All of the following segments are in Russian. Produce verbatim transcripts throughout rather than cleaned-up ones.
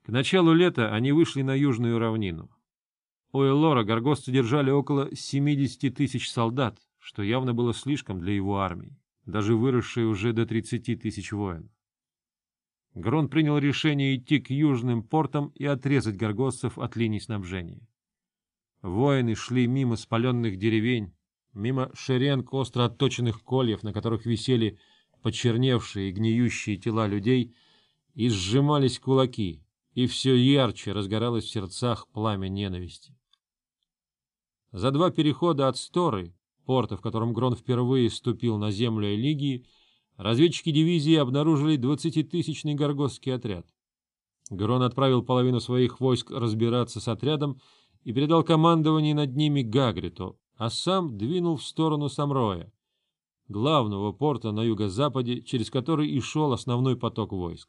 К началу лета они вышли на южную равнину. У Эллора горгостцы держали около семидесяти тысяч солдат, что явно было слишком для его армии, даже выросшей уже до тридцати тысяч воинов. Грон принял решение идти к южным портам и отрезать горгостцев от линий снабжения. Воины шли мимо спаленных деревень, мимо шеренг остро отточенных кольев, на которых висели почерневшие и гниющие тела людей, и сжимались кулаки, и все ярче разгоралось в сердцах пламя ненависти. За два перехода от Сторы, порта, в котором Грон впервые ступил на землю Элигии, разведчики дивизии обнаружили двадцатитысячный горгостский отряд. Грон отправил половину своих войск разбираться с отрядом и передал командование над ними Гагриту, а сам двинул в сторону Самроя, главного порта на юго-западе, через который и шел основной поток войск.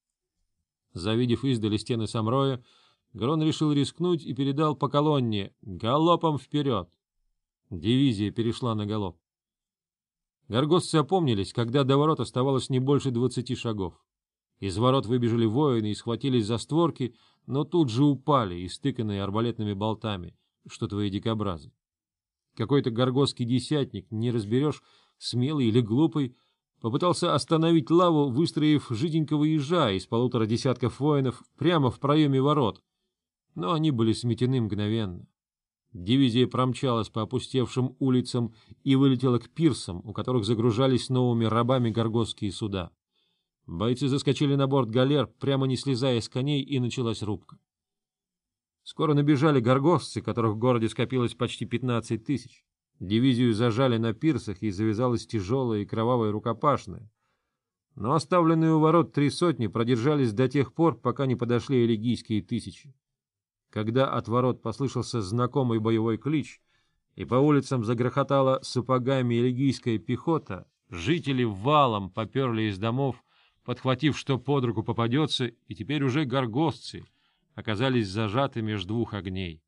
Завидев издали стены Самроя, Грон решил рискнуть и передал по колонне «Галопом вперед!». Дивизия перешла на галоп. Горгостцы опомнились, когда до ворот оставалось не больше двадцати шагов. Из ворот выбежали воины и схватились за створки, но тут же упали, истыканные арбалетными болтами, что твои дикобразы. Какой-то горгостский десятник, не разберешь, смелый или глупый, попытался остановить лаву, выстроив жиденького ежа из полутора десятков воинов прямо в проеме ворот, но они были сметены мгновенно. Дивизия промчалась по опустевшим улицам и вылетела к пирсам, у которых загружались новыми рабами горгостские суда. Бойцы заскочили на борт галер, прямо не слезая с коней, и началась рубка. Скоро набежали горгостцы, которых в городе скопилось почти пятнадцать тысяч. Дивизию зажали на пирсах, и завязалась тяжелая и кровавая рукопашная. Но оставленные у ворот три сотни продержались до тех пор, пока не подошли элигийские тысячи. Когда от ворот послышался знакомый боевой клич, и по улицам загрохотала сапогами элигийская пехота, жители валом поперли из домов, подхватив, что под руку попадется, и теперь уже горгостцы оказались зажаты между двух огней.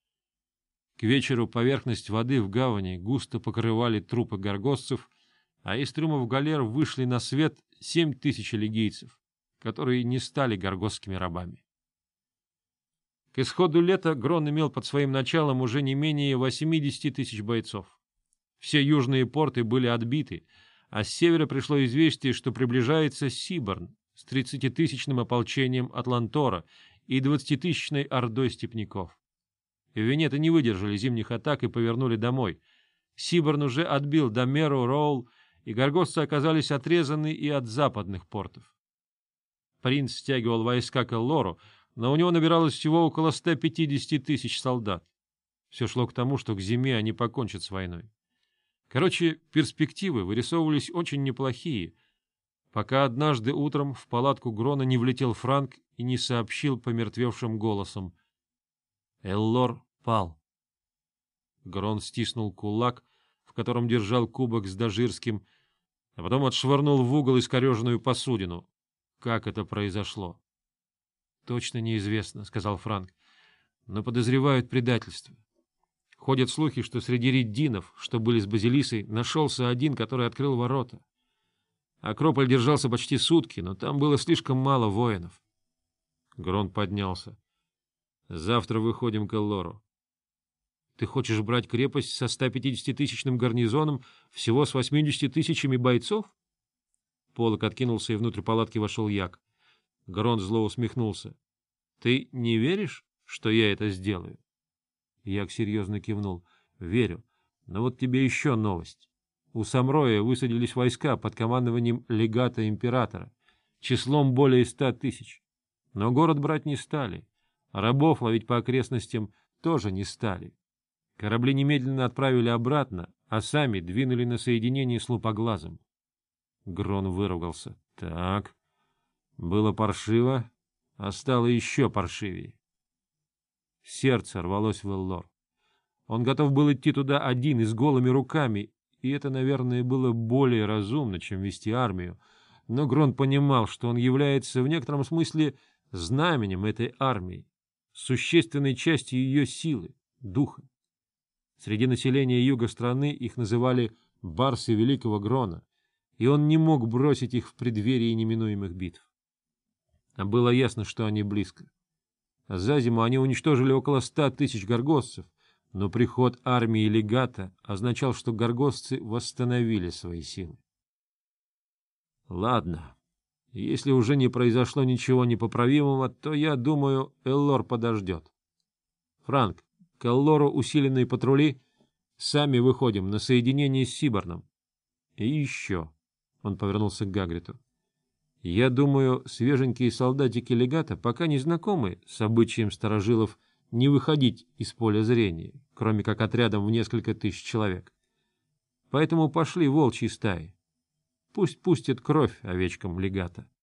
К вечеру поверхность воды в гавани густо покрывали трупы горгостцев, а из трюмов галер вышли на свет семь тысяч элигийцев, которые не стали горгостскими рабами. К исходу лета Грон имел под своим началом уже не менее восьмидесяти тысяч бойцов. Все южные порты были отбиты, а с севера пришло известие, что приближается Сиборн с тридцатитысячным ополчением Атлантора и двадцатитысячной ордой степняков. Венеты не выдержали зимних атак и повернули домой. Сиборн уже отбил Домеру, Роул, и горгостцы оказались отрезаны и от западных портов. Принц стягивал войска к Эллору, но у него набиралось всего около ста пятидесяти тысяч солдат. Все шло к тому, что к зиме они покончат с войной. Короче, перспективы вырисовывались очень неплохие, пока однажды утром в палатку Грона не влетел Франк и не сообщил помертвевшим голосом: «Эллор пал». Грон стиснул кулак, в котором держал кубок с дожирским, а потом отшвырнул в угол искореженную посудину. Как это произошло? — Точно неизвестно, — сказал Франк, — но подозревают предательство. Ходят слухи, что среди реддинов, что были с Базилисой, нашелся один, который открыл ворота. Акрополь держался почти сутки, но там было слишком мало воинов. Грон поднялся. — Завтра выходим к Эллору. — Ты хочешь брать крепость со стопятидесятитысячным гарнизоном, всего с восьмидесятью тысячами бойцов? Полок откинулся, и внутрь палатки вошел Як. Грон зло усмехнулся. — Ты не веришь, что я это сделаю? Як серьезно кивнул. — Верю. Но вот тебе еще новость. У Самроя высадились войска под командованием легата императора, числом более ста тысяч. Но город брать не стали. Рабов ловить по окрестностям тоже не стали. Корабли немедленно отправили обратно, а сами двинули на соединение с Лупоглазом. Грон выругался. — Так... Было паршиво, а стало еще паршивее. Сердце рвалось в Эллор. Он готов был идти туда один и с голыми руками, и это, наверное, было более разумно, чем вести армию, но Грон понимал, что он является в некотором смысле знаменем этой армии, существенной частью ее силы, духа. Среди населения юга страны их называли «барсы великого Грона», и он не мог бросить их в преддверии неминуемых битв. А было ясно, что они близко. А за зиму они уничтожили около ста тысяч горгостцев, но приход армии легата означал, что горгостцы восстановили свои силы. Ладно, если уже не произошло ничего непоправимого, то, я думаю, Эллор подождет. Франк, к Эллору усиленные патрули, сами выходим на соединение с Сиборном. И еще, он повернулся к Гагриту, я думаю, свеженькие солдатики легата пока не знакомы с обычаем старожилов не выходить из поля зрения, кроме как отрядом в несколько тысяч человек. Поэтому пошли волчьи стаи. Пусть пустят кровь овечкам легата.